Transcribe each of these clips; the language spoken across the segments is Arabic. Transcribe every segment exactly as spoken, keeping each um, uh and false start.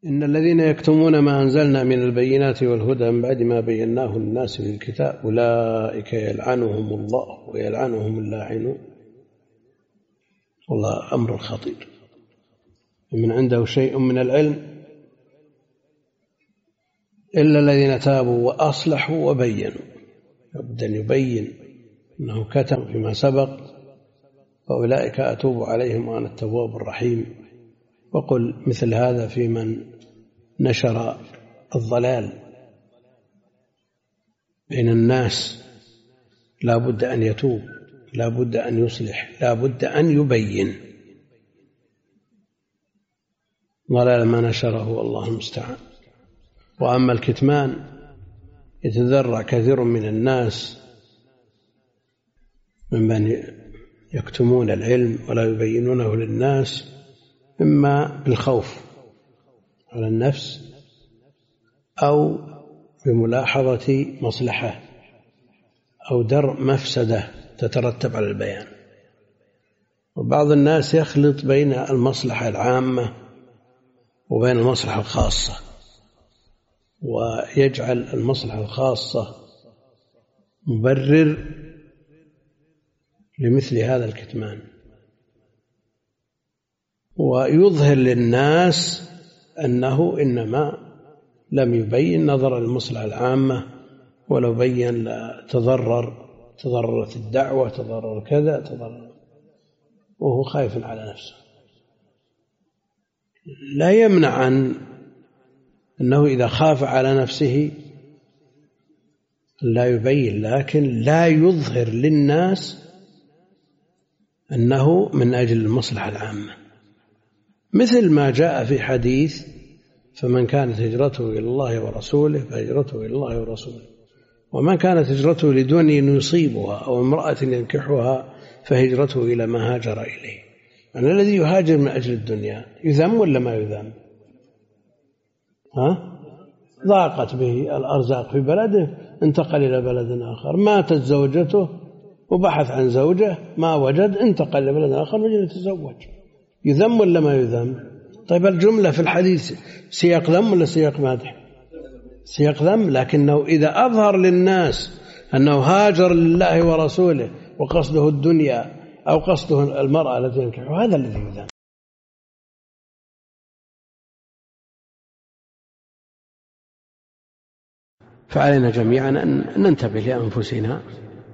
إن الذين يكتمون ما أنزلنا من البينات والهدى من بعد ما بيناه للناس في الكتاب أولئك يلعنهم الله ويلعنهم اللاعنون. والله أمر خطير. من عنده شيء من العلم إلا الذين تابوا وأصلحوا وبينوا. لابد أن يبين أنه كتم فيما سبق، فأولئك أتوب عليهم وأنا التواب الرحيم. وقل مثل هذا في من نشر الضلال بين الناس، لا بد أن يتوب، لا بد أن يصلح، لا بد أن يبين ضلال ما نشره، الله المستعان. وأما الكتمان يتذرع كثير من الناس ممن يكتمون العلم ولا يبينونه للناس، إما بالخوف على النفس أو بملاحظة مصلحة أو درء مفسدة تترتب على البيان. وبعض الناس يخلط بين المصلحة العامة وبين المصلحة الخاصة، ويجعل المصلحة الخاصة مبرر لمثل هذا الكتمان، ويظهر للناس أنه إنما لم يبين نظر المصلحة العامة، ولو بين تضرر تضررت الدعوة، تضرر كذا تضرر، وهو خايف على نفسه. لا يمنع عن أنه إذا خاف على نفسه لا يبين، لكن لا يظهر للناس أنه من أجل المصلحة العامة، مثل ما جاء في حديث: فمن كانت هجرته إلى الله ورسوله فهجرته إلى الله ورسوله، ومن كانت هجرته لدنيا يصيبها أو امرأة ينكحها فهجرته إلى ما هاجر إليه. أن الذي يهاجر من أجل الدنيا يذم ولا ما يذم؟ ها؟ ضاقت به الأرزاق في بلده انتقل إلى بلد آخر، ماتت زوجته وبحث عن زوجة ما وجد، انتقل إلى بلد آخر وجد يتزوج. يذم ولا ما يذم؟ طيب الجملة في الحديث سياق ذم ولا سياق مدح؟ سياق ذم، لكنه إذا أظهر للناس أنه هاجر لله ورسوله وقصده الدنيا أو قصده المرأة التي ينكحها، هذا الذي يذم. فعلينا جميعا أن ننتبه لأنفسنا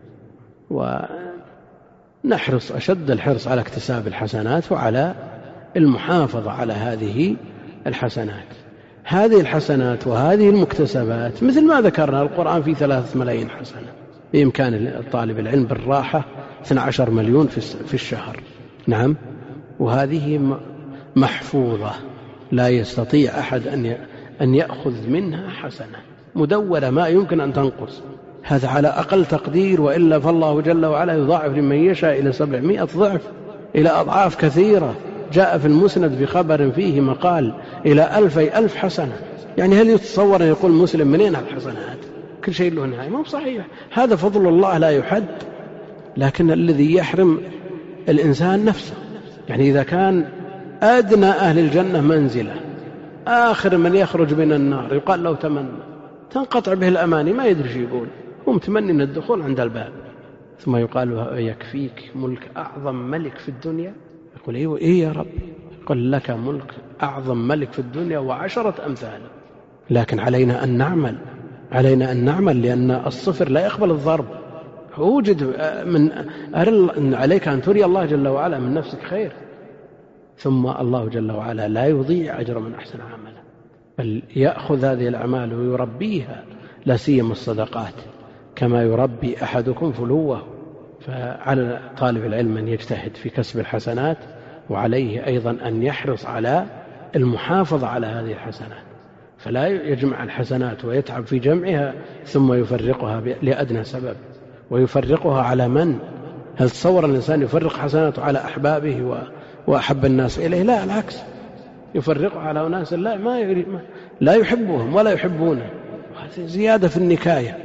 ونحرص أشد الحرص على اكتساب الحسنات وعلى المحافظة على هذه الحسنات. هذه الحسنات وهذه المكتسبات مثل ما ذكرنا القرآن في ثلاثة ملايين حسنة، بإمكان الطالب العلم بالراحة اثني عشر مليون في الشهر. نعم، وهذه محفوظة لا يستطيع أحد أن يأخذ منها حسنة مدونة ما يمكن أن تنقص. هذا على أقل تقدير، وإلا فالله جل وعلا يضاعف لمن يشاء إلى سبعمائة ضعف، إلى أضعاف كثيرة. جاء في المسند في خبر فيه مقال إلى ألفي ألف حسنة. يعني هل يتصور أن يقول مسلم منين الحسنات؟ كل شيء له نهاية؟ ما هو صحيح. هذا فضل الله لا يحد، لكن الذي يحرم الإنسان نفسه. يعني إذا كان أدنى أهل الجنة منزلة، آخر من يخرج من النار يقال له تمنى، تنقطع به الأماني، ما يدري شو يقول، هو متمني من الدخول عند الباب، ثم يقال له يكفيك ملك أعظم ملك في الدنيا؟ يقول إيه, إيه يا رب؟ يقول لك ملك أعظم ملك في الدنيا وعشرة أمثال. لكن علينا أن نعمل، علينا أن نعمل، لأن الصفر لا يقبل الضرب. وجد من أرل عليك أن تري الله جل وعلا من نفسك خير، ثم الله جل وعلا لا يضيع أجر من أحسن عملا، بل يأخذ هذه الأعمال ويربيها، لا سيما الصدقات، كما يربي أحدكم فلوه. فعلى طالب العلم أن يجتهد في كسب الحسنات، وعليه أيضا أن يحرص على المحافظة على هذه الحسنات، فلا يجمع الحسنات ويتعب في جمعها ثم يفرقها لأدنى سبب. ويفرقها على من؟ هل تصور الإنسان يفرق حسناته على أحبابه وأحب الناس إليه؟ لا، العكس، يفرقها على أناس لا, ما لا يحبهم ولا يحبونه. هذه زيادة في النكاية.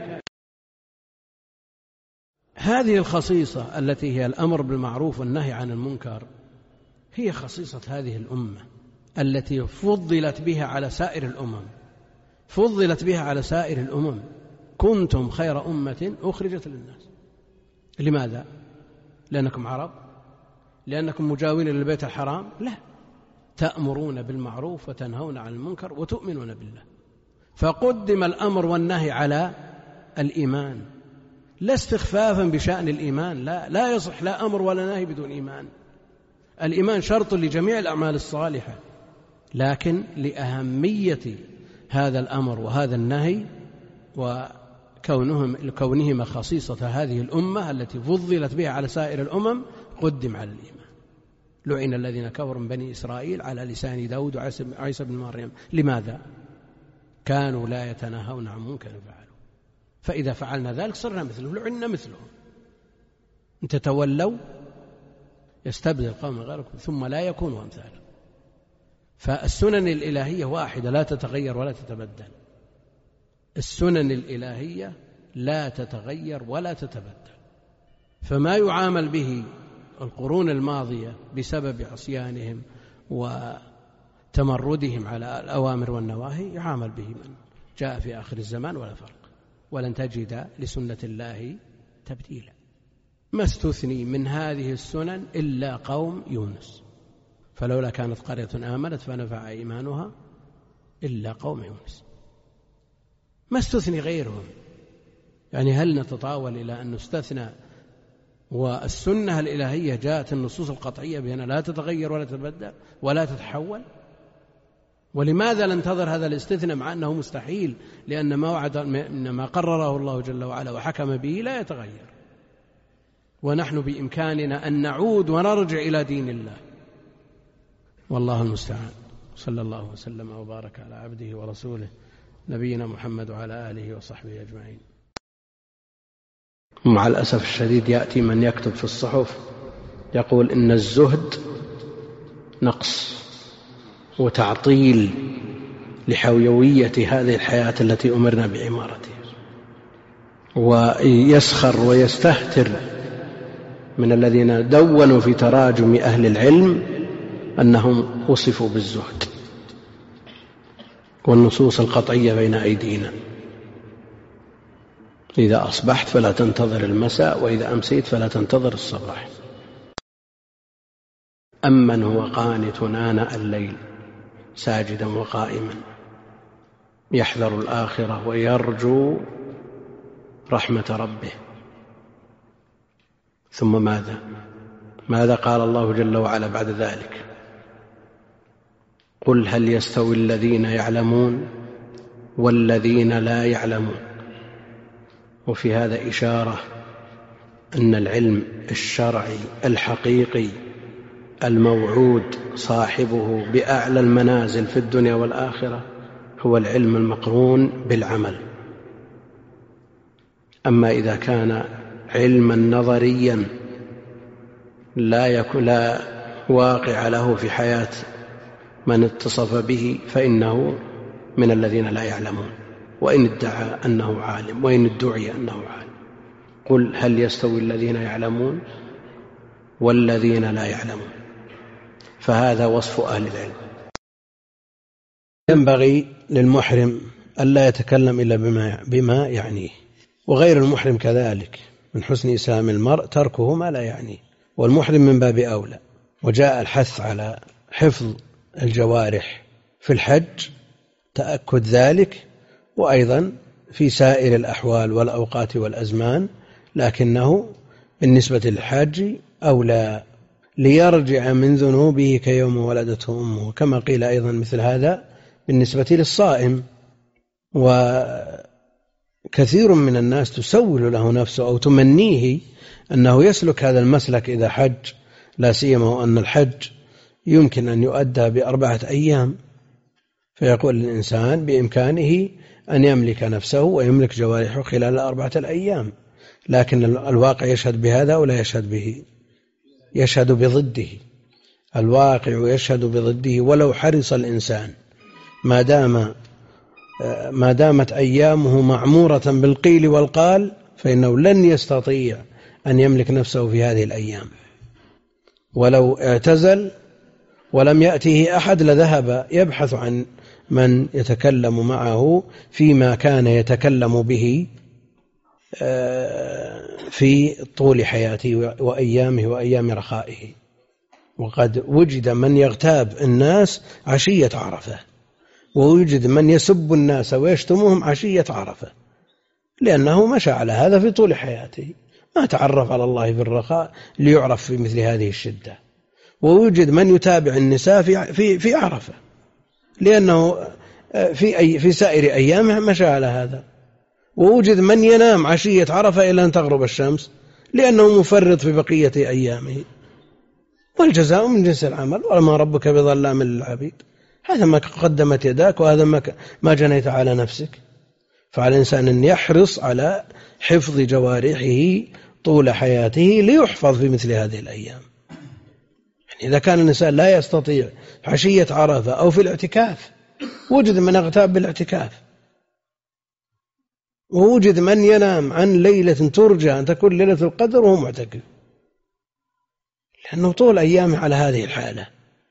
هذه الخصيصة التي هي الأمر بالمعروف والنهي عن المنكر هي خصيصة هذه الأمة، التي فضلت بها على سائر الأمم، فضلت بها على سائر الأمم. كنتم خير أمة أخرجت للناس. لماذا؟ لأنكم عرب؟ لأنكم مجاورين للبيت الحرام؟ لا، تأمرون بالمعروف وتنهون عن المنكر وتؤمنون بالله. فقدم الأمر والنهي على الإيمان، لا استخفافا بشأن الإيمان، لا لا يصح لا أمر ولا نهي بدون إيمان. الإيمان شرط لجميع الأعمال الصالحة، لكن لأهمية هذا الأمر وهذا النهي وكونهم كونهما خصيصة هذه الأمة التي فضلت بها على سائر الأمم قدم على الإيمان. لعن الذين كفروا من بني إسرائيل على لسان داود وعيسى بن مريم. لماذا؟ كانوا لا يتناهون عن منكر فعلوا، فإذا فعلنا ذلك صرنا مثلهم، لعنا مثلهم. إن تتولوا يستبدل قوما غيركم ثم لا يكونوا أمثالكم. فالسنن الإلهية واحدة لا تتغير ولا تتبدل. السنن الإلهية لا تتغير ولا تتبدل. فما يعامل به القرون الماضية بسبب عصيانهم وتمردهم على الأوامر والنواهي يعامل به من جاء في آخر الزمان ولا فرق، ولن تجد لسنة الله تبديلا. ما استثني من هذه السنن إلا قوم يونس، فلولا كانت قرية آمنت فنفع إيمانها إلا قوم يونس. ما استثني غيرهم. يعني هل نتطاول إلى أن نستثنى والسنة الإلهية جاءت النصوص القطعية بأنها لا تتغير ولا تتبدل ولا تتحول؟ ولماذا ننتظر هذا الاستثناء مع أنه مستحيل؟ لأن ما وعد ما قرره الله جل وعلا وحكم به لا يتغير، ونحن بإمكاننا أن نعود ونرجع إلى دين الله. والله المستعان. صلى الله وسلم وبارك على عبده ورسوله نبينا محمد وعلى آله وصحبه أجمعين. مع الأسف الشديد يأتي من يكتب في الصحف يقول إن الزهد نقص وتعطيل لحيوية هذه الحياة التي أمرنا بعمارتها، ويسخر ويستهتر من الذين دونوا في تراجم أهل العلم أنهم وصفوا بالزهد، والنصوص القطعية بين أيدينا. إذا أصبحت فلا تنتظر المساء، وإذا أمسيت فلا تنتظر الصباح. أمن هو قانت آناء الليل ساجدا وقائما يحذر الآخرة ويرجو رحمة ربه. ثم ماذا؟ ماذا قال الله جل وعلا بعد ذلك؟ قل هل يستوي الذين يعلمون والذين لا يعلمون. وفي هذا إشارة أن العلم الشرعي الحقيقي الموعود صاحبه بأعلى المنازل في الدنيا والآخرة هو العلم المقرون بالعمل. أما إذا كان علما نظريا لا يكون لا واقع له في حياة من اتصف به فإنه من الذين لا يعلمون، وإن ادعى أنه عالم، وإن ادعي أنه عالم. قل هل يستوي الذين يعلمون والذين لا يعلمون. فهذا وصف أهل العلم. ينبغي للمحرم ألا يتكلم إلا بما, بما يعنيه، وغير المحرم كذلك. من حسن إسلام المرء تركه ما لا يعنيه، والمحرم من باب أولى. وجاء الحث على حفظ الجوارح في الحج تأكد ذلك، وأيضا في سائر الأحوال والأوقات والأزمان، لكنه بالنسبة للحاج أولى ليرجع من ذنوبه كيوم ولدته أمه، كما قيل أيضا مثل هذا بالنسبة للصائم. وكثير من الناس تسول له نفسه أو تمنيه أنه يسلك هذا المسلك إذا حج، لا سيما أن الحج يمكن أن يؤدى بأربعة أيام، فيقول الإنسان بإمكانه أن يملك نفسه ويملك جوارحه خلال أربعة الأيام، لكن الواقع يشهد بهذا ولا يشهد به، يشهد بضده. الواقع يشهد بضده. ولو حرص الإنسان ما دام ما دامت أيامه معمورة بالقيل والقال فإنه لن يستطيع أن يملك نفسه في هذه الأيام. ولو اعتزل ولم يأته أحد لذهب يبحث عن من يتكلم معه فيما كان يتكلم به في طول حياته وأيامه وأيام رخائه. وقد وجد من يغتاب الناس عشية عرفة، ووجد من يسب الناس ويشتمهم عشية عرفة، لأنه مشى على هذا في طول حياته، ما تعرف على الله في الرخاء ليعرف في مثل هذه الشدة. ووجد من يتابع النساء في في في عرفة، لأنه في أي في سائر أيامه مشى على هذا. ووجد من ينام عشية عرفة إلى أن تغرب الشمس، لأنه مفرط في بقية أيامه. والجزاء من جنس العمل، وما ربك بظلام للعبيد. هذا ما قدمت يداك، وهذا ما جنيت على نفسك. فعلى الإنسان أن يحرص على حفظ جوارحه طول حياته ليحفظ في مثل هذه الأيام. يعني إذا كان الإنسان لا يستطيع عشية عرفة أو في الاعتكاف، وجد من اغتاب بالاعتكاف، ووجد من ينام عن ليلة ترجى أن تكون ليلة القدر وهو معتكف، لأنه طول أيامه على هذه الحالة.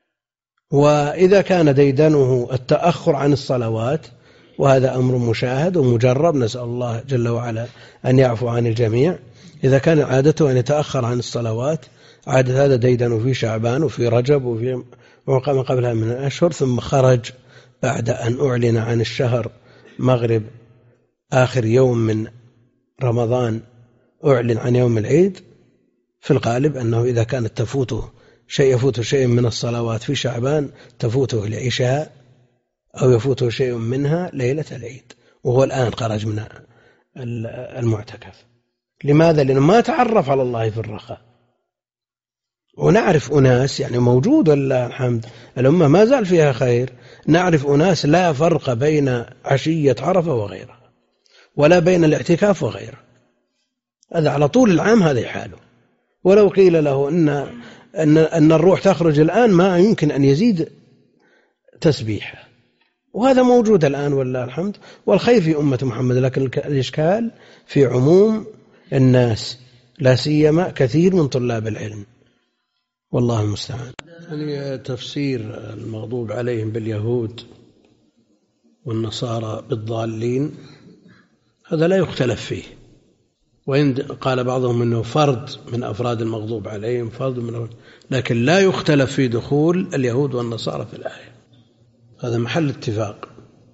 وإذا كان ديدنه التأخر عن الصلوات، وهذا أمر مشاهد ومجرب، نسأل الله جل وعلا أن يعفو عن الجميع. إذا كان عادته أن يتأخر عن الصلوات، عادة هذا ديدنه في شعبان وفي رجب وفي ما قبلها من الأشهر، ثم خرج بعد أن أعلن عن الشهر مغرب آخر يوم من رمضان، أعلن عن يوم العيد. في الغالب أنه إذا كانت تفوته شيء يفوت شيء من الصلوات في شعبان تفوته العشاء، أو يفوته شيء منها ليلة العيد، وهو الآن خرج من المعتكف. لماذا؟ لأنه ما تعرف على الله في الرخاء. ونعرف أناس، يعني موجود ولله الحمد، الأمة ما زال فيها خير، نعرف أناس لا فرق بين عشية عرفة وغيرها، ولا بين الاعتكاف وغيره. هذا على طول العام هذا حاله. ولو قيل له إن, أن, أن الروح تخرج الآن، ما يمكن أن يزيد تسبيحه. وهذا موجود الآن والله الحمد، والخير في أمة محمد. لكن الإشكال في عموم الناس، لا سيما كثير من طلاب العلم، والله المستعان. يعني تفسير المغضوب عليهم باليهود والنصارى بالضالين هذا لا يختلف فيه، وإن قال بعضهم أنه فرد من أفراد المغضوب عليهم، فرد من أفراد، لكن لا يختلف في دخول اليهود والنصارى في الآية. هذا محل اتفاق.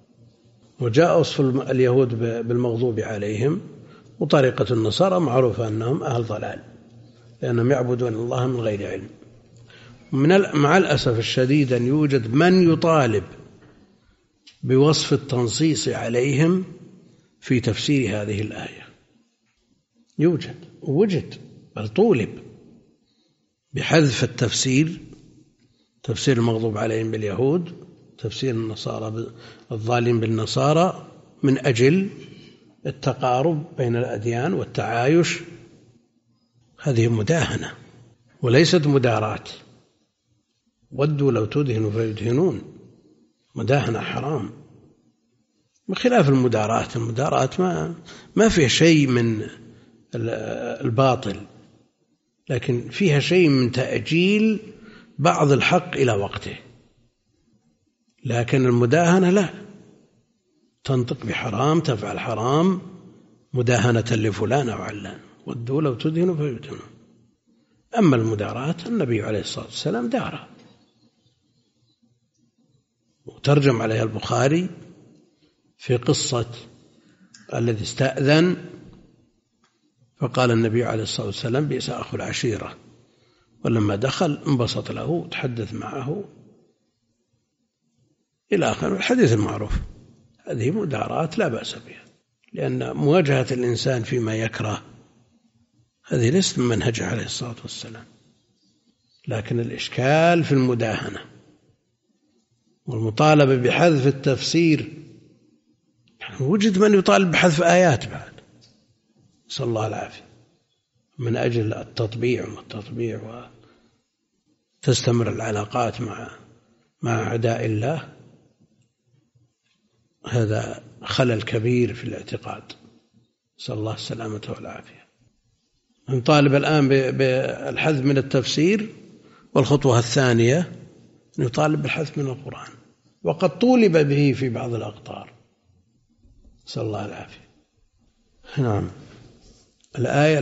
وجاء وصف اليهود بالمغضوب عليهم، وطريقة النصارى معروفة أنهم أهل ضلال، لأنهم يعبدون الله من غير علم. من مع الأسف الشديد أن يوجد من يطالب بوصف التنصيص عليهم في تفسير هذه الآية. يوجد ووجد بل طولب بحذف التفسير، تفسير المغضوب عليهم باليهود، تفسير النصارى الظالم بالنصارى، من أجل التقارب بين الأديان والتعايش. هذه مداهنة وليست مداراة. ودوا لو تدهنوا فيدهنون، مداهنة حرام، بخلاف المداراة. المداراة ما ما فيها شيء من الباطل، لكن فيها شيء من تأجيل بعض الحق إلى وقته. لكن المداهنة لا، تنطق بحرام، تفعل حرام مداهنة لفلان أو علان. ودوا لو تدهنوا فيدهنون. أما المداراة النبي عليه الصلاة والسلام دارها، وترجم عليها البخاري في قصة الذي استأذن فقال النبي عليه الصلاة والسلام بئس أخو العشيرة، ولما دخل انبسط له وتحدث معه إلى آخر الحديث المعروف. هذه مدارات لا بأس بها، لأن مواجهة الإنسان فيما يكره هذه ليست من منهجه عليه الصلاة والسلام. لكن الإشكال في المداهنة والمطالبة بحذف التفسير. وجد من يطالب بحذف آيات بعد، نسأل الله العافية، من أجل التطبيع والتطبيع وتستمر العلاقات مع مع أعداء الله. هذا خلل كبير في الاعتقاد، نسأل الله السلامة والعافية. نطالب الآن بالحذف من التفسير، والخطوة الثانية يطالب بالحذف من القرآن، وقد طولب به في بعض الأقطار، نسأل الله العافية. نعم. الآية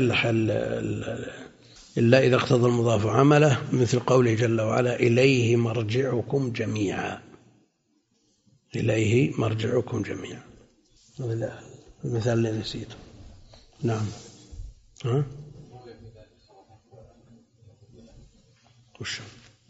إلا إذا اقتضى المضاف عمله مثل قوله جل وعلا إليه مرجعكم جميعا، إليه مرجعكم جميعا، المثال اللي نسيته. نعم. ها؟ وش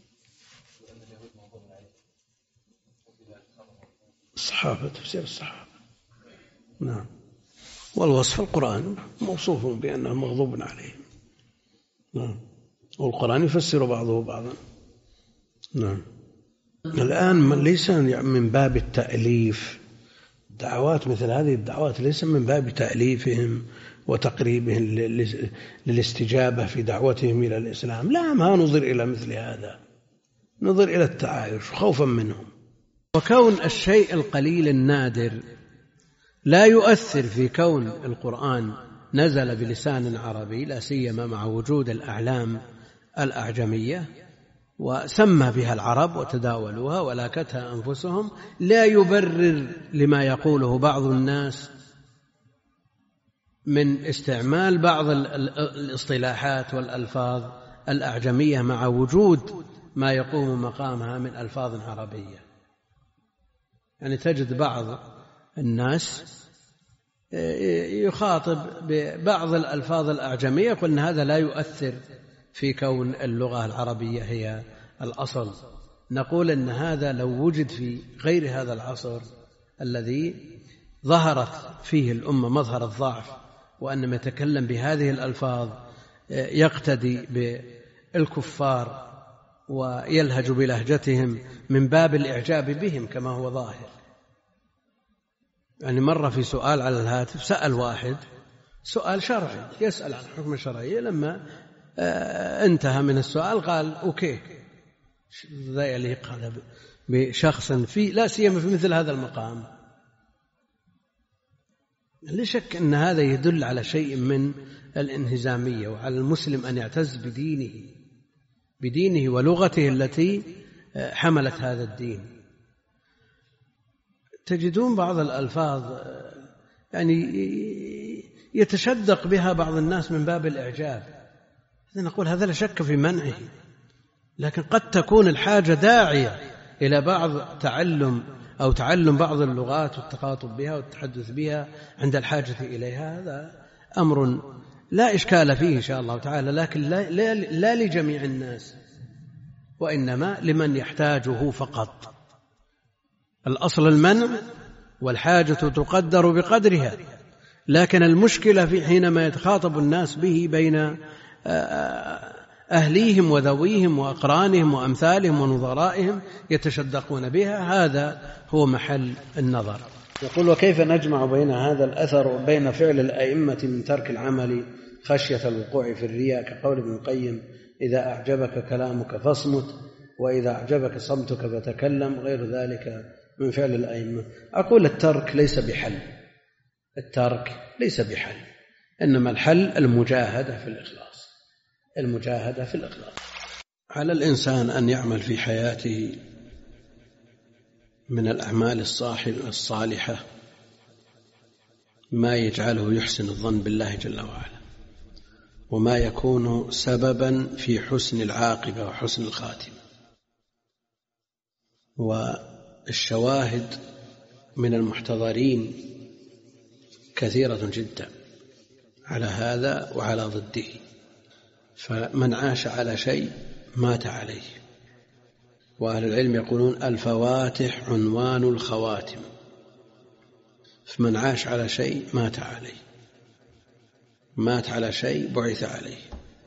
الصحابة، تفسير الصحابة. نعم. والوصف القرآن موصوف بأنه مغضوب عليهم. نعم. والقرآن يفسر بعضه بعضا. نعم. الآن ليس من باب التأليف، دعوات مثل هذه الدعوات ليس من باب تأليفهم وتقريبهم للاستجابة في دعوتهم إلى الإسلام، لا، ما نظر إلى مثل هذا، نظر إلى التعايش خوفا منهم. وكون الشيء القليل النادر لا يؤثر في كون القرآن نزل بلسان عربي، لا سيما مع وجود الأعلام الأعجمية وسمى بها العرب وتداولوها ولاكتها أنفسهم، لا يبرر لما يقوله بعض الناس من استعمال بعض الاصطلاحات والألفاظ الأعجمية مع وجود ما يقوم مقامها من ألفاظ عربية. يعني تجد بعض الناس يخاطب ببعض الألفاظ الأعجمية يقول أن هذا لا يؤثر في كون اللغة العربية هي الأصل. نقول أن هذا لو وجد في غير هذا العصر الذي ظهرت فيه الأمة مظهر الضعف، وأن من يتكلم بهذه الألفاظ يقتدي بالكفار ويلهج بلهجتهم من باب الإعجاب بهم كما هو ظاهر. يعني مرة في سؤال على الهاتف سأل واحد سؤال شرعي، يسأل عن حكم شرعي، لما انتهى من السؤال قال أوكي، ذا يليق هذا بشخص في لا سيما في مثل هذا المقام. لا شك أن هذا يدل على شيء من الانهزامية، وعلى المسلم أن يعتز بدينه بدينه ولغته التي حملت هذا الدين. تجدون بعض الألفاظ يعني يتشدق بها بعض الناس من باب الإعجاب، نقول هذا لا شك في منعه، لكن قد تكون الحاجة داعية إلى بعض تعلم أو تعلم بعض اللغات والتخاطب بها والتحدث بها عند الحاجة إليها. هذا أمر لا إشكال فيه إن شاء الله تعالى، لكن لا, لا, لا لجميع الناس، وإنما لمن يحتاجه فقط. الأصل المنع، والحاجة تقدر بقدرها، لكن المشكلة في حينما يتخاطب الناس به بين أهليهم وذويهم وأقرانهم وأمثالهم ونظرائهم يتشدقون بها، هذا هو محل النظر. يقول: وكيف نجمع بين هذا الأثر وبين فعل الأئمة من ترك العمل خشية الوقوع في الرياء، كقول ابن القيم: إذا أعجبك كلامك فاصمت، وإذا أعجبك صمتك فتكلم، غير ذلك من فعل الأئمة. أقول الترك ليس بحل، الترك ليس بحل، إنما الحل المجاهدة في الإخلاص، المجاهدة في الإخلاص. على الإنسان أن يعمل في حياته من الأعمال الصالحة ما يجعله يحسن الظن بالله جل وعلا، وما يكون سببا في حسن العاقبة وحسن الخاتمة. والشواهد من المحتضرين كثيرة جدا على هذا وعلى ضده، فمن عاش على شيء مات عليه. وأهل العلم يقولون: الفواتح عنوان الخواتم، فمن عاش على شيء مات عليه، مات على شيء بعث عليه.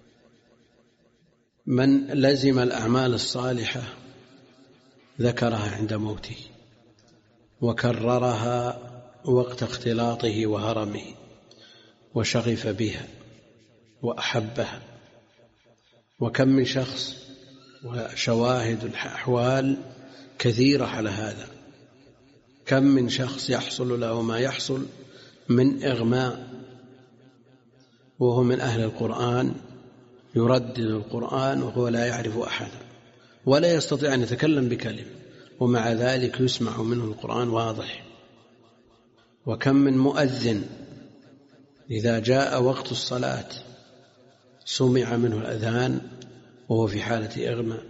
من لزم الأعمال الصالحة ذكرها عند موته، وكررها وقت اختلاطه وهرمه، وشغف بها وأحبها. وكم من شخص، وشواهد الأحوال كثيرة على هذا، كم من شخص يحصل له ما يحصل من إغماء وهو من أهل القرآن، يردد القرآن وهو لا يعرف أحدا، ولا يستطيع أن يتكلم بكلمة، ومع ذلك يسمع منه القرآن واضح. وكم من مؤذن إذا جاء وقت الصلاة سمع منه الأذان وهو في حالة إغماء.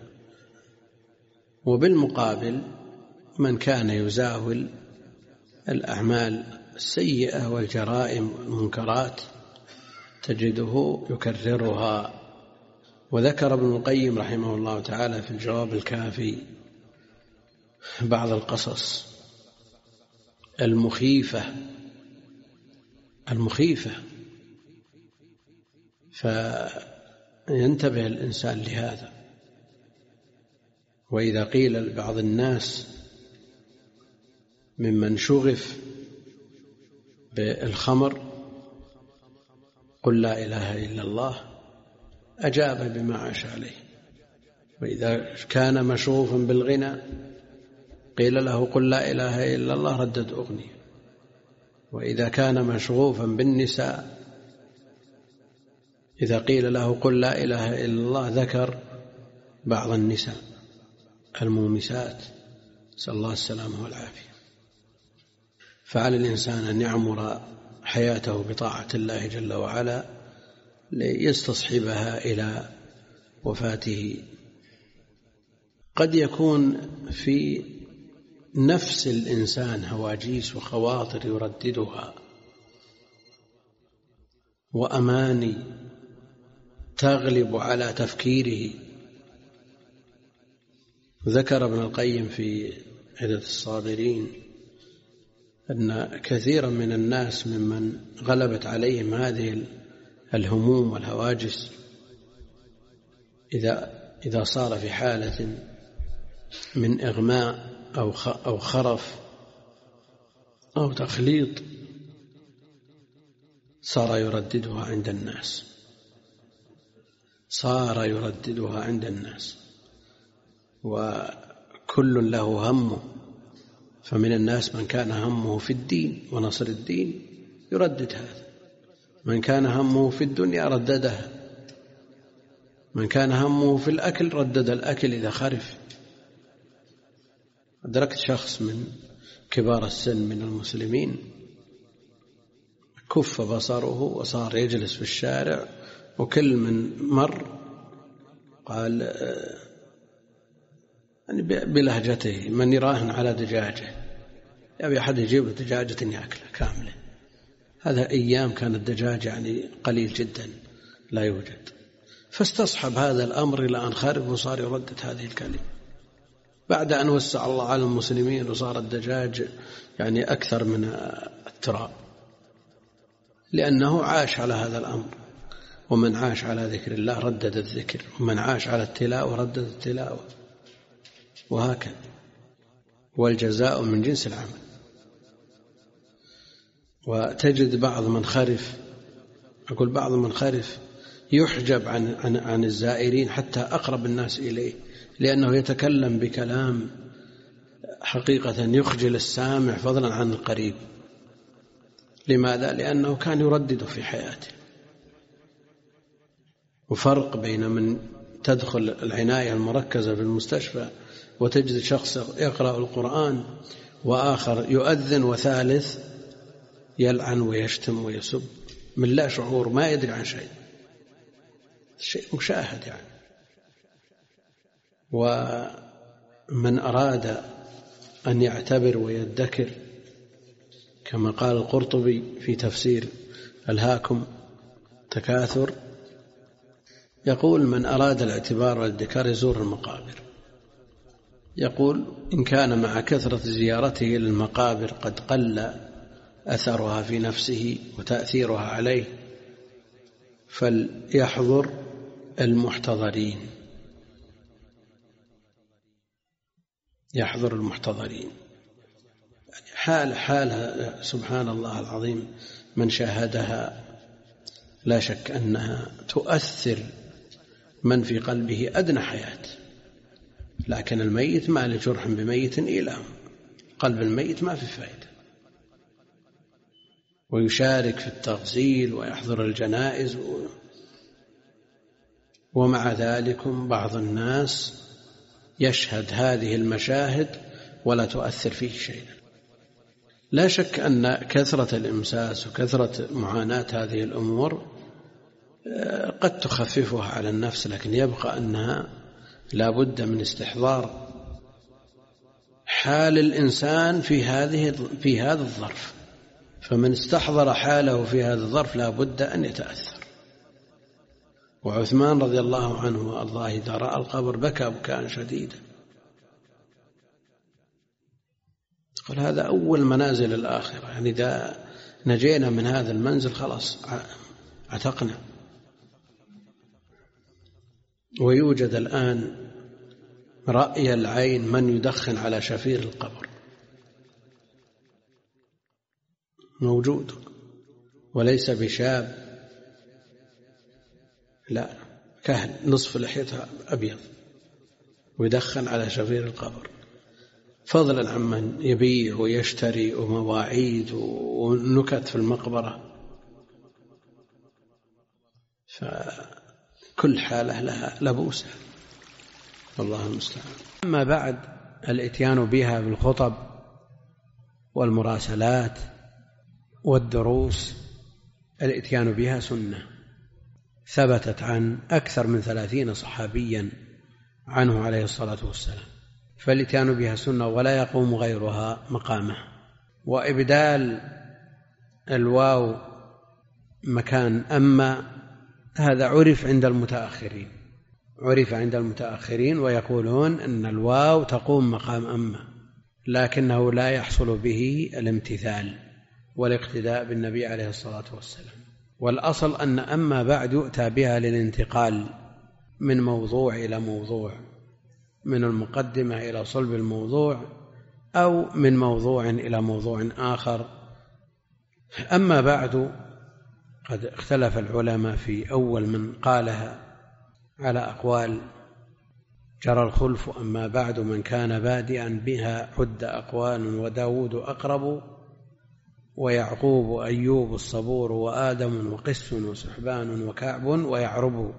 وبالمقابل من كان يزاول الأعمال السيئة والجرائم والمنكرات تجده يكررها. وذكر ابن القيم رحمه الله تعالى في الجواب الكافي بعض القصص المخيفة المخيفة فينتبه الإنسان لهذا. وإذا قيل لبعض الناس ممن شغف بالخمر قل لا إله إلا الله أجاب بما عاش عليه. وإذا كان مشغوفا بالغنى قيل له قل لا إله إلا الله ردد أغنية. وإذا كان مشغوفا بالنساء إذا قيل له قل لا إله إلا الله ذكر بعض النساء المومسات، نسأل الله السلامة والعافية. فعلى الإنسان أن يعمر حياته بطاعة الله جل وعلا ليستصحبها إلى وفاته. قد يكون في نفس الإنسان هواجيس وخواطر يرددها وأماني تغلب على تفكيره. ذكر ابن القيم في عدة الصابرين أن كثيرا من الناس ممن غلبت عليهم هذه الهموم والهواجس إذا إذا صار في حالة من إغماء أو خرف أو تخليط صار يرددها عند الناس صار يرددها عند الناس وكل له همه. فمن الناس من كان همه في الدين ونصر الدين يردد هذا، من كان همه في الدنيا رددها، من كان همه في الأكل ردد الأكل إذا خرف. أدركت شخص من كبار السن من المسلمين كف بصره وصار يجلس في الشارع وكل من مر قال يعني بلهجته من يراهن على دجاجة يبي أحد يجيب له دجاجة يأكلها كاملة. هذا أيام كان الدجاج يعني قليل جدا لا يوجد. فاستصحب هذا الأمر إلى أن خرب وصار يردد هذه الكلمة بعد أن وسع الله على المسلمين وصار الدجاج يعني أكثر من التراب، لأنه عاش على هذا الأمر. ومن عاش على ذكر الله ردد الذكر، ومن عاش على التلاوة ردد التلاوة، وهكذا. والجزاء من جنس العمل. وتجد بعض من خرف، أقول بعض من خرف يحجب عن, عن, عن الزائرين حتى أقرب الناس إليه، لأنه يتكلم بكلام حقيقة يخجل السامع فضلا عن القريب. لماذا؟ لأنه كان يردد في حياته. وفرق بين من تدخل العناية المركزة في المستشفى وتجد شخص يقرأ القرآن وآخر يؤذن وثالث يلعن ويشتم ويسب من لا شعور، ما يدري عن شيء، شيء مشاهد يعني. ومن أراد أن يعتبر ويدكر كما قال القرطبي في تفسير ألهاكم تكاثر، يقول من أراد الاعتبار والذكر يزور المقابر. يقول إن كان مع كثرة زيارته للمقابر قد قل أثرها في نفسه وتأثيرها عليه فليحضر المحتضرين، يحضر المحتضرين. حال حالها سبحان الله العظيم من شاهدها لا شك أنها تؤثر من في قلبه أدنى حياة. لكن الميت ما لجرح بميت إيلام، قلب الميت ما في فائدة. ويشارك في التغسيل ويحضر الجنائز و... ومع ذلك بعض الناس يشهد هذه المشاهد ولا تؤثر فيه شيئا. لا شك أن كثرة الإمساس وكثرة معاناة هذه الأمور قد تخففها على النفس، لكن يبقى أنها لا بد من استحضار حال الإنسان في هذه في هذا الظرف، فمن استحضر حاله في هذا الظرف لا بد أن يتأثر. وعثمان رضي الله عنه وأرضاه إذا رأى القبر بكى بكاء شديدا، قال هذا أول منازل الآخرة، يعني إذا نجينا من هذا المنزل خلاص عتقنا. ويوجد الآن رأي العين من يدخن على شفير القبر، موجود، وليس بشاب، لا، كهل نصف لحيتها أبيض ويدخن على شفير القبر، فضلا عمن يبيع ويشتري ومواعيد ونكت في المقبرة. فكل حالة لها لبوسها، والله المستعان. أما بعد، الإتيان بها بالخطب والمراسلات والدروس، الإتيان بها سنة ثبتت عن أكثر من ثلاثين صحابيا عنه عليه الصلاة والسلام، فالإتيان بها سنة ولا يقوم غيرها مقامه. وإبدال الواو مكان أما هذا عرف عند المتأخرين، عرف عند المتأخرين ويقولون أن الواو تقوم مقام أما، لكنه لا يحصل به الامتثال والاقتداء بالنبي عليه الصلاة والسلام. والأصل أن أما بعد يؤتى بها للانتقال من موضوع إلى موضوع، من المقدمة إلى صلب الموضوع، أو من موضوع إلى موضوع آخر. أما بعد، قد اختلف العلماء في أول من قالها على أقوال، جرى الخلف. أما بعد من كان بادئا بها عد أقوال، وداود أقرب، ويعقوب أيوب الصبور، وآدم وقس وسحبان وكعب ويعرب.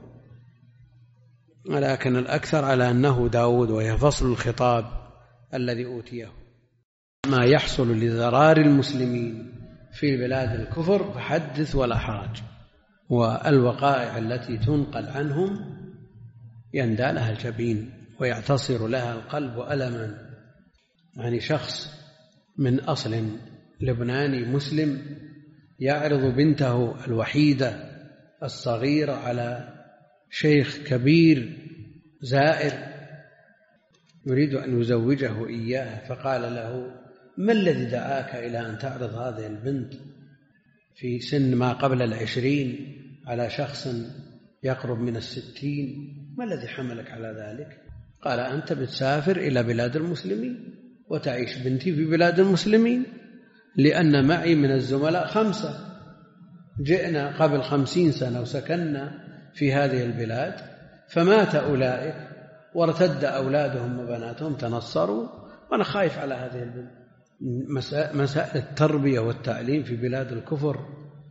ولكن الأكثر على أنه داود، وهي فصل الخطاب الذي أوتيه. ما يحصل لضرار المسلمين في بلاد الكفر فحدث ولا حرج، والوقائع التي تنقل عنهم يندى لها الجبين ويعتصر لها القلب ألما. يعني شخص من أصل لبناني مسلم يعرض بنته الوحيدة الصغيرة على شيخ كبير زائر يريد أن يزوجه إياها، فقال له: ما الذي دعاك إلى أن تعرض هذه البنت في سن ما قبل العشرين على شخص يقرب من الستين؟ ما الذي حملك على ذلك؟ قال: أنت بتسافر إلى بلاد المسلمين وتعيش بنتي في بلاد المسلمين، لأن معي من الزملاء خمسة جئنا قبل خمسين سنة وسكننا في هذه البلاد، فمات أولئك وارتد أولادهم وبناتهم تنصروا، وأنا خايف على هذه البلاد. مسائل التربية والتعليم في بلاد الكفر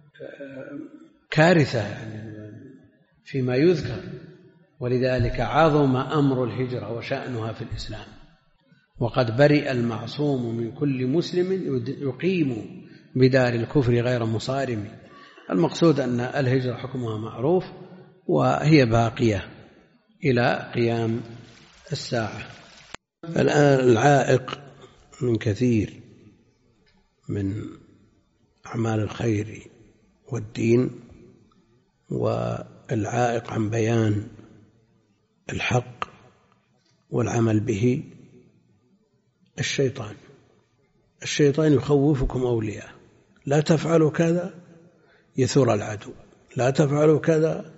كارثة يعني فيما يذكر، ولذلك عظم أمر الهجرة وشأنها في الإسلام. وقد برئ المعصوم من كل مسلم يقيم بدار الكفر غير مصارم. المقصود أن الهجرة حكمها معروف وهي باقية إلى قيام الساعة. الآن العائق من كثير من أعمال الخير والدين، والعائق عن بيان الحق والعمل به الشيطان. الشيطان يخوفكم أولياء: لا تفعلوا كذا يثور العدو، لا تفعلوا كذا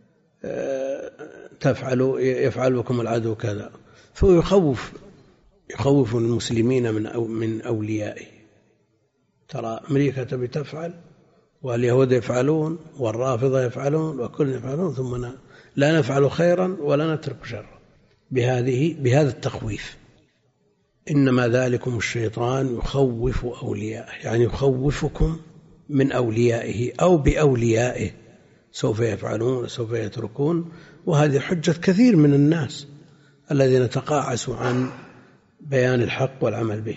تفعلوا يفعل بكم العدو كذا. فهو يخوف يخوف المسلمين من أو من أوليائه. ترى أمريكا تبي تفعل، واليهود يفعلون، والرافضة يفعلون، وكل يفعلون، ثم لا نفعل خيرا ولا نترك شرا بهذه بهذا التخويف. إنما ذلكم الشيطان يخوف أوليائه، يعني يخوفكم من أوليائه أو بأوليائه، سوف يفعلون وسوف يتركون. وهذه حجة كثير من الناس الذين تقاعسوا عن بيان الحق والعمل به،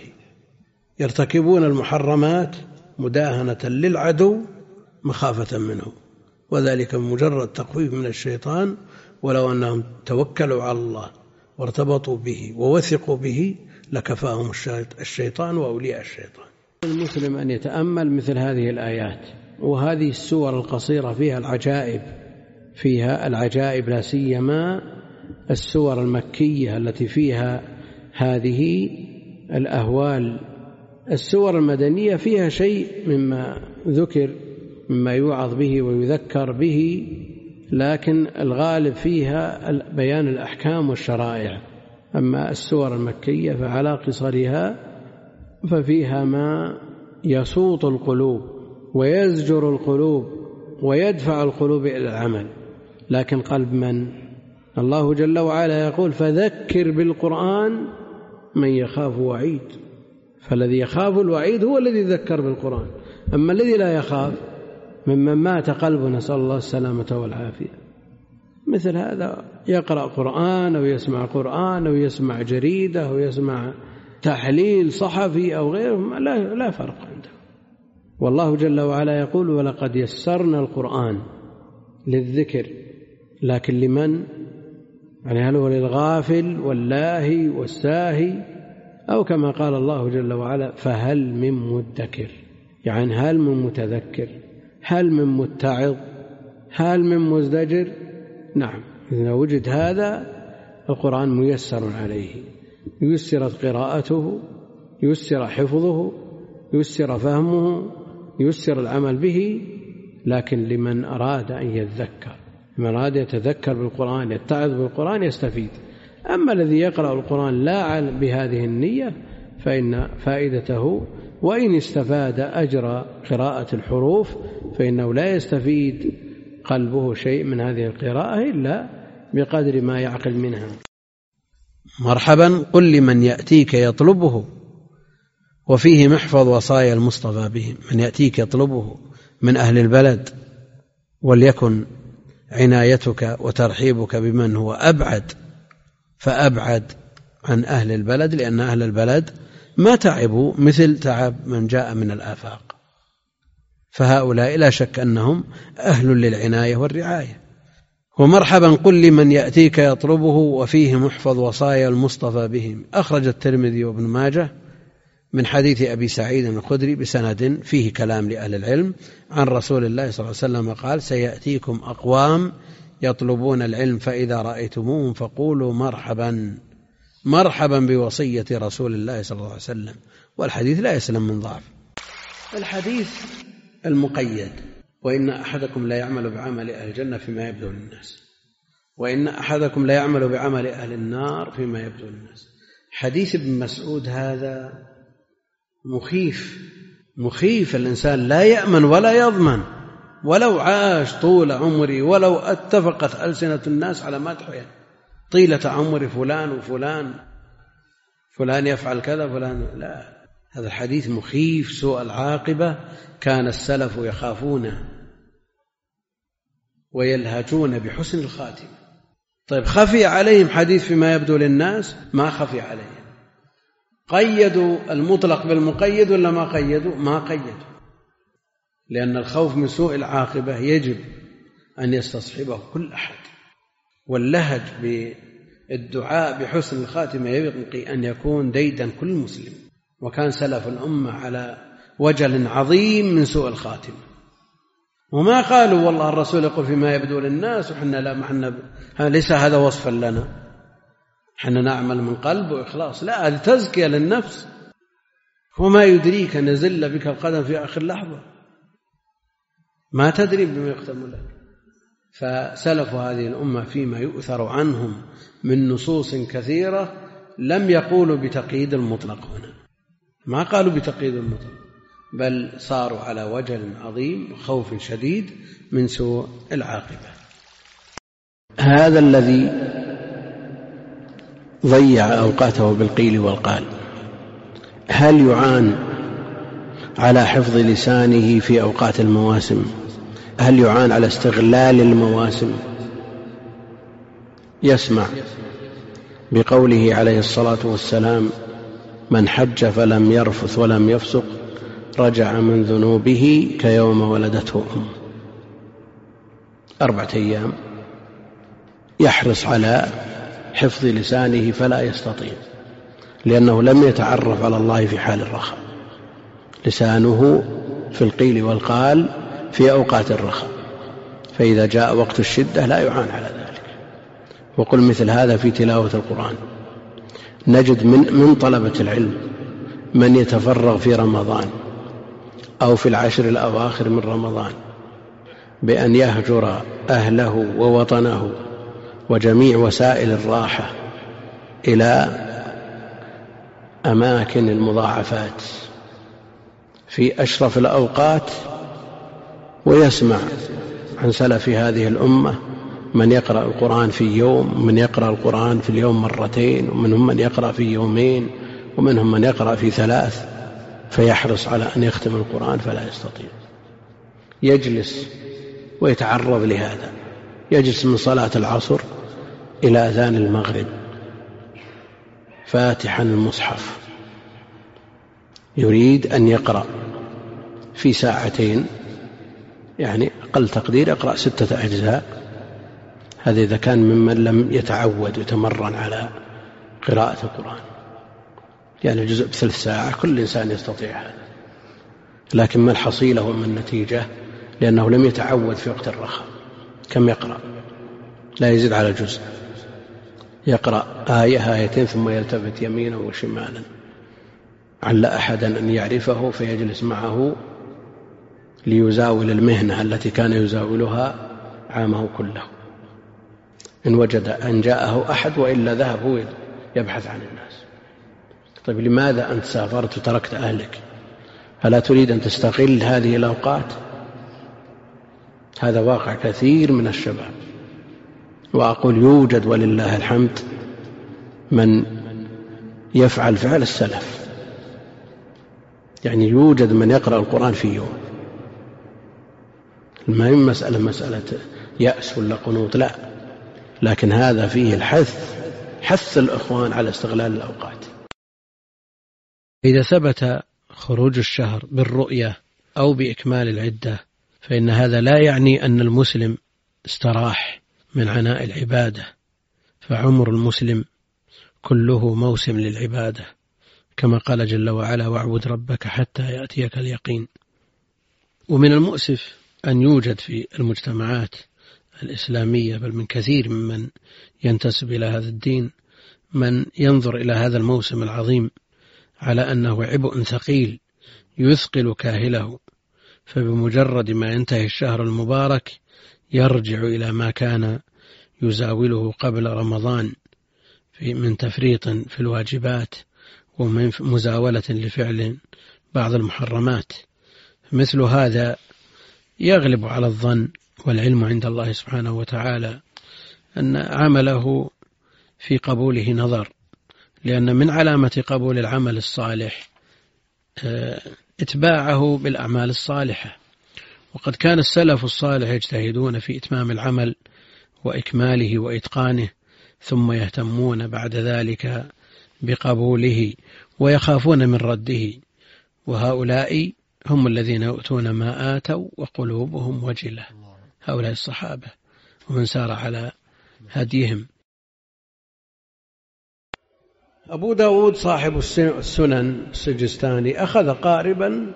يرتكبون المحرمات مداهنة للعدو مخافة منه، وذلك مجرد تخويف من الشيطان، ولو أنهم توكلوا على الله وارتبطوا به ووثقوا به لكفاهم الشيطان وأولياء الشيطان. المسلم أن يتأمل مثل هذه الآيات، وهذه السور القصيرة فيها العجائب، فيها العجائب، لا سيما السور المكية التي فيها هذه الأهوال. السور المدنية فيها شيء مما ذكر، مما يوعظ به ويذكر به، لكن الغالب فيها بيان الأحكام والشرائع. أما السور المكية فعلى قصرها ففيها ما يسوط القلوب ويزجر القلوب ويدفع القلوب إلى العمل. لكن قلب من؟ الله جل وعلا يقول: فذكر بالقرآن من يخاف وعيد. فالذي يخاف الوعيد هو الذي يذكر بالقرآن. أما الذي لا يخاف ممن مات قلبه، نسأل الله السلامة والعافية، مثل هذا يقرأ قرآن أو يسمع قرآن أو يسمع جريدة أو يسمع تحليل صحفي أو غيره، لا, لا فرق عنده. والله جل وعلا يقول: ولقد يسرنا القرآن للذكر. لكن لمن؟ يعني هل هو للغافل واللاهي والساهي، أو كما قال الله جل وعلا: فهل من مدكر؟ يعني هل من متذكر؟ هل من متعظ؟ هل من مزدجر؟ نعم، إذا وجد هذا القرآن ميسر عليه، يسرت قراءته، يسر حفظه، يسر فهمه، يسر العمل به. لكن لمن أراد أن يتذكر، من أراد يتذكر بالقرآن، يتعظ بالقرآن، يستفيد. أما الذي يقرأ القرآن لا بهذه النية فإن فائدته، وإن استفاد أجر قراءة الحروف، فإنه لا يستفيد قلبه شيء من هذه القراءة إلا بقدر ما يعقل منها. مرحبا قل لمن يأتيك يطلبه وفيه محفظ وصايا المصطفى بهم. من يأتيك يطلبه من أهل البلد، وليكن عنايتك وترحيبك بمن هو أبعد فأبعد عن أهل البلد، لأن أهل البلد ما تعبوا مثل تعب من جاء من الآفاق، فهؤلاء لا شك أنهم أهل للعناية والرعاية. ومرحبا قل لمن يأتيك يطلبه وفيه محفظ وصايا المصطفى بهم. أخرج الترمذي وابن ماجه من حديث أبي سعيد الخدري بسند فيه كلام لأهل العلم عن رسول الله صلى الله عليه وسلم قال: سيأتيكم أقوام يطلبون العلم فإذا رأيتموهم فقولوا مرحبا مرحبا بوصية رسول الله صلى الله عليه وسلم. والحديث لا يسلم من ضعف. الحديث المقيد: وإن أحدكم لا يعمل بعمل أهل الجنة فيما يبدو للناس، وإن أحدكم لا يعمل بعمل أهل النار فيما يبدو للناس. حديث ابن مسعود هذا مخيف مخيف. الإنسان لا يأمن ولا يضمن، ولو عاش طول عمري، ولو اتفقت ألسنة الناس على مدحه طيلة عمر فلان وفلان، فلان يفعل كذا فلان، لا، هذا الحديث مخيف. سوء العاقبة كان السلف يخافونه ويلهجون بحسن الخاتمة. طيب، خفي عليهم حديث فيما يبدو للناس؟ ما خفي عليهم. قيدوا المطلق بالمقيد ولا ما قيدوا؟ ما قيدوا، لأن الخوف من سوء العاقبة يجب أن يستصحبه كل أحد، واللهج بالدعاء بحسن الخاتمة يبقي أن يكون ديدا كل مسلم. وكان سلف الأمة على وجل عظيم من سوء الخاتمة، وما قالوا والله الرسول يقول فيما يبدو للناس وحنا لا محنا ليس هذا وصفا لنا، حنا نعمل من قلب وإخلاص. لا، هذه تزكية للنفس. وما يدريك نزل بك القدم في آخر لحظة، ما تدري بما يختم لك. فسلف هذه الأمة فيما يؤثر عنهم من نصوص كثيرة لم يقولوا بتقييد المطلق هنا، ما قالوا بتقييد المطلق، بل صاروا على وجل عظيم وخوف شديد من سوء العاقبة. هذا الذي ضيع أوقاته بالقيل والقال، هل يعان على حفظ لسانه في أوقات المواسم؟ هل يعان على استغلال المواسم؟ يسمع بقوله عليه الصلاة والسلام: من حج فلم يرفث ولم يفسق رجع من ذنوبه كيوم ولدته أمه. أربعة أيام يحرص على حفظ لسانه فلا يستطيع، لأنه لم يتعرف على الله في حال الرخاء، لسانه في القيل والقال في أوقات الرخاء، فإذا جاء وقت الشدة لا يعان على ذلك. وقل مثل هذا في تلاوة القرآن. نجد من, من طلبة العلم من يتفرغ في رمضان أو في العشر الأواخر من رمضان بأن يهجر أهله ووطنه وجميع وسائل الراحة إلى أماكن المضاعفات في أشرف الأوقات، ويسمع عن سلف هذه الأمة من يقرأ القرآن في يوم، من يقرأ القرآن في اليوم مرتين، ومنهم من يقرأ في يومين، ومنهم من يقرأ في ثلاث، فيحرص على أن يختم القرآن فلا يستطيع. يجلس ويتعرض لهذا، يجلس من صلاة العصر إلى أذان المغرب فاتحا المصحف، يريد أن يقرأ في ساعتين، يعني أقل تقدير يقرأ ستة أجزاء. هذا إذا كان ممن لم يتعود ويتمرن على قراءة القرآن، يعني الجزء بثلث ساعة كل إنسان يستطيع هذا، لكن ما الحصيلة وما النتيجة؟ لأنه لم يتعود في وقت الرخاء. كم يقرأ؟ لا يزيد على جزء، يقرأ آية آيتين ثم يلتفت يمينا وشمالا، عل أحدا أن يعرفه فيجلس معه ليزاول المهنة التي كان يزاولها عامه كله، إن وجد أن جاءه أحد، وإلا ذهب هو يبحث عن الناس. طيب لماذا أنت سافرت وتركت أهلك؟ ألا تريد أن تستغل هذه الأوقات؟ هذا واقع كثير من الشباب. وأقول يوجد ولله الحمد من يفعل فعل السلف، يعني يوجد من يقرأ القرآن في يوم. ما هي مسألة مسألة يأس ولا قنوط، لا، لكن هذا فيه الحث، حث الإخوان على استغلال الأوقات. إذا ثبت خروج الشهر بالرؤية أو بإكمال العدة، فإن هذا لا يعني أن المسلم استراح من عناء العبادة، فعمر المسلم كله موسم للعبادة، كما قال جل وعلا: واعبد ربك حتى يأتيك اليقين. ومن المؤسف أن يوجد في المجتمعات الإسلامية، بل من كثير ممن ينتسب إلى هذا الدين، من ينظر إلى هذا الموسم العظيم على أنه عبء ثقيل يثقل كاهله، فبمجرد ما ينتهي الشهر المبارك يرجع إلى ما كان يزاوله قبل رمضان من تفريط في الواجبات ومن مزاولة لفعل بعض المحرمات. مثل هذا يغلب على الظن، والعلم عند الله سبحانه وتعالى أن عمله في قبوله نظر، لأن من علامة قبول العمل الصالح اتباعه بالأعمال الصالحة. وقد كان السلف الصالح يجتهدون في إتمام العمل وإكماله وإتقانه، ثم يهتمون بعد ذلك بقبوله ويخافون من رده، وهؤلاء هم الذين يؤتون ما آتوا وقلوبهم وجلة، هؤلاء الصحابة ومن سار على هديهم. أبو داود صاحب السنن السجستاني أخذ قاربا،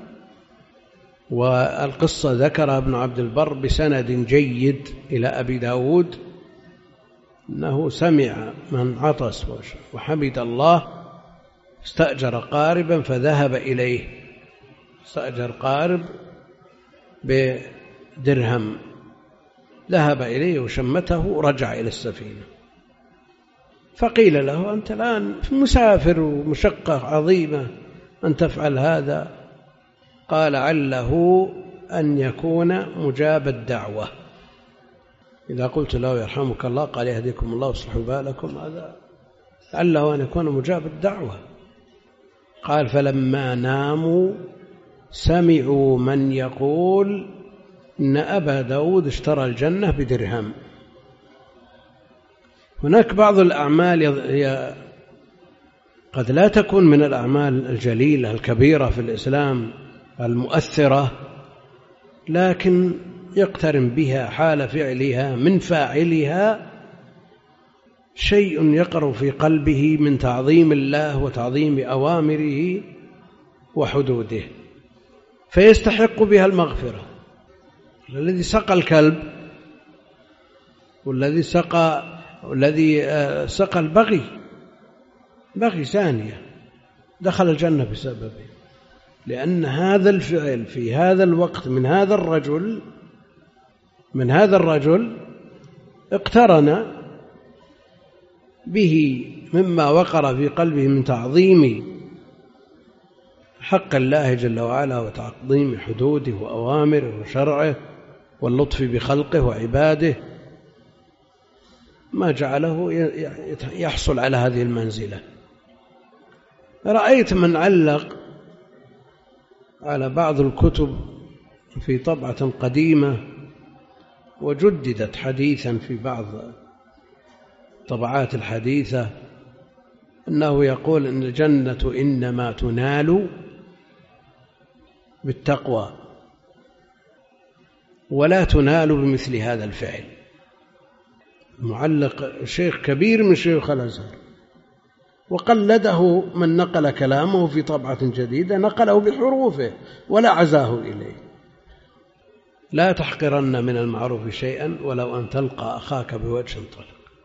والقصة ذكرها ابن عبد البر بسند جيد إلى أبي داود أنه سمع من عطس وحمد الله استأجر قاربا فذهب إليه، استأجر قارب بدرهم، ذهب إليه وشمته، رجع إلى السفينة، فقيل له: أنت الآن مسافر ومشقة عظيمة أن تفعل هذا. قال: عله أن يكون مجاب الدعوة. إذا قلت له يرحمك الله قال يهديكم الله ويصلح بالكم، هذا عله أن يكون مجاب الدعوة. قال: فلما ناموا سمعوا من يقول إن أبا داود اشترى الجنة بدرهم، هناك بعض الأعمال هي قد لا تكون من الأعمال الجليلة الكبيرة في الإسلام المؤثرة، لكن يقترن بها حال فعلها من فاعلها شيء يقر في قلبه من تعظيم الله وتعظيم أوامره وحدوده، فيستحق بها المغفرة. الذي سقى الكلب والذي سقى والذي سقى البغي بغي ثانية دخل الجنة بسببه، لأن هذا الفعل في هذا الوقت من هذا الرجل من هذا الرجل اقترن به مما وقر في قلبه من تعظيم حق الله جل وعلا وتعظيم حدوده وأوامره وشرعه واللطف بخلقه وعباده، ما جعله يحصل على هذه المنزلة. رأيت من علق على بعض الكتب في طبعة قديمة وجددت حديثا في بعض الطبعات الحديثة أنه يقول أن الجنة إنما تنال بالتقوى ولا تنال بمثل هذا الفعل. معلق شيخ كبير من شيوخ الأزهر، وقلده من نقل كلامه في طبعة جديدة نقله بحروفه ولا عزاه إليه. لا تحقرن من المعروف شيئا ولو أن تلقى أخاك بوجه طلق.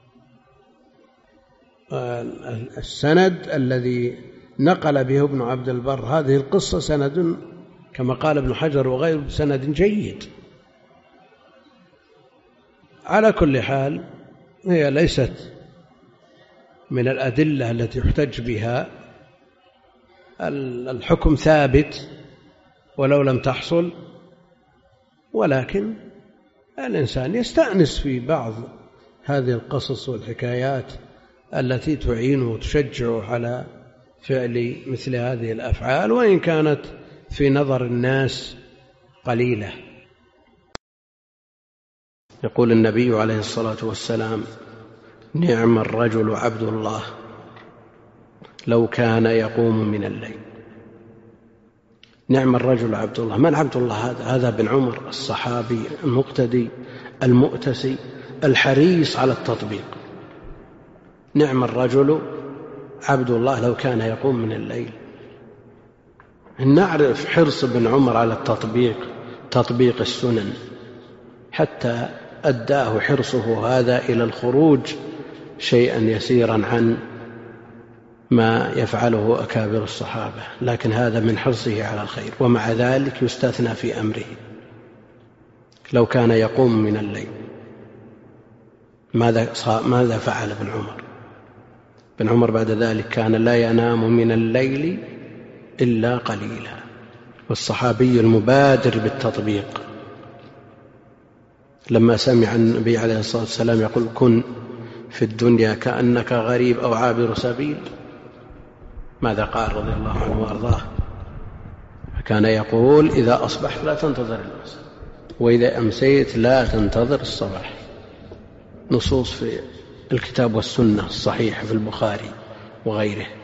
السند الذي نقل به ابن عبد البر هذه القصة سند كما قال ابن حجر وغيره سند جيد. على كل حال هي ليست من الأدلة التي يحتج بها، الحكم ثابت ولو لم تحصل، ولكن الإنسان يستأنس في بعض هذه القصص والحكايات التي تعينه وتشجعه على فعل مثل هذه الأفعال وإن كانت في نظر الناس قليلة. يقول النبي عليه الصلاة والسلام: نعم الرجل عبد الله لو كان يقوم من الليل. نعم الرجل عبد الله. من عبد الله هذا؟ هذا بن عمر الصحابي المقتدي المؤتسي الحريص على التطبيق. نعم الرجل عبد الله لو كان يقوم من الليل. نعرف حرص ابن عمر على التطبيق، تطبيق السنن، حتى أداه حرصه هذا إلى الخروج شيئا يسيرا عن ما يفعله أكابر الصحابة، لكن هذا من حرصه على الخير. ومع ذلك يستثنى في أمره لو كان يقوم من الليل. ماذا ماذا فعل ابن عمر؟ ابن عمر بعد ذلك كان لا ينام من الليل إلا قليلا، والصحابي المبادر بالتطبيق لما سمع النبي عليه الصلاة والسلام يقول: كن في الدنيا كأنك غريب أو عابر سبيل، ماذا قال رضي الله عنه وأرضاه؟ كان يقول: إذا أصبحت لا تنتظر المساء، وإذا أمسيت لا تنتظر الصباح. نصوص في الكتاب والسنة الصحيح في البخاري وغيره.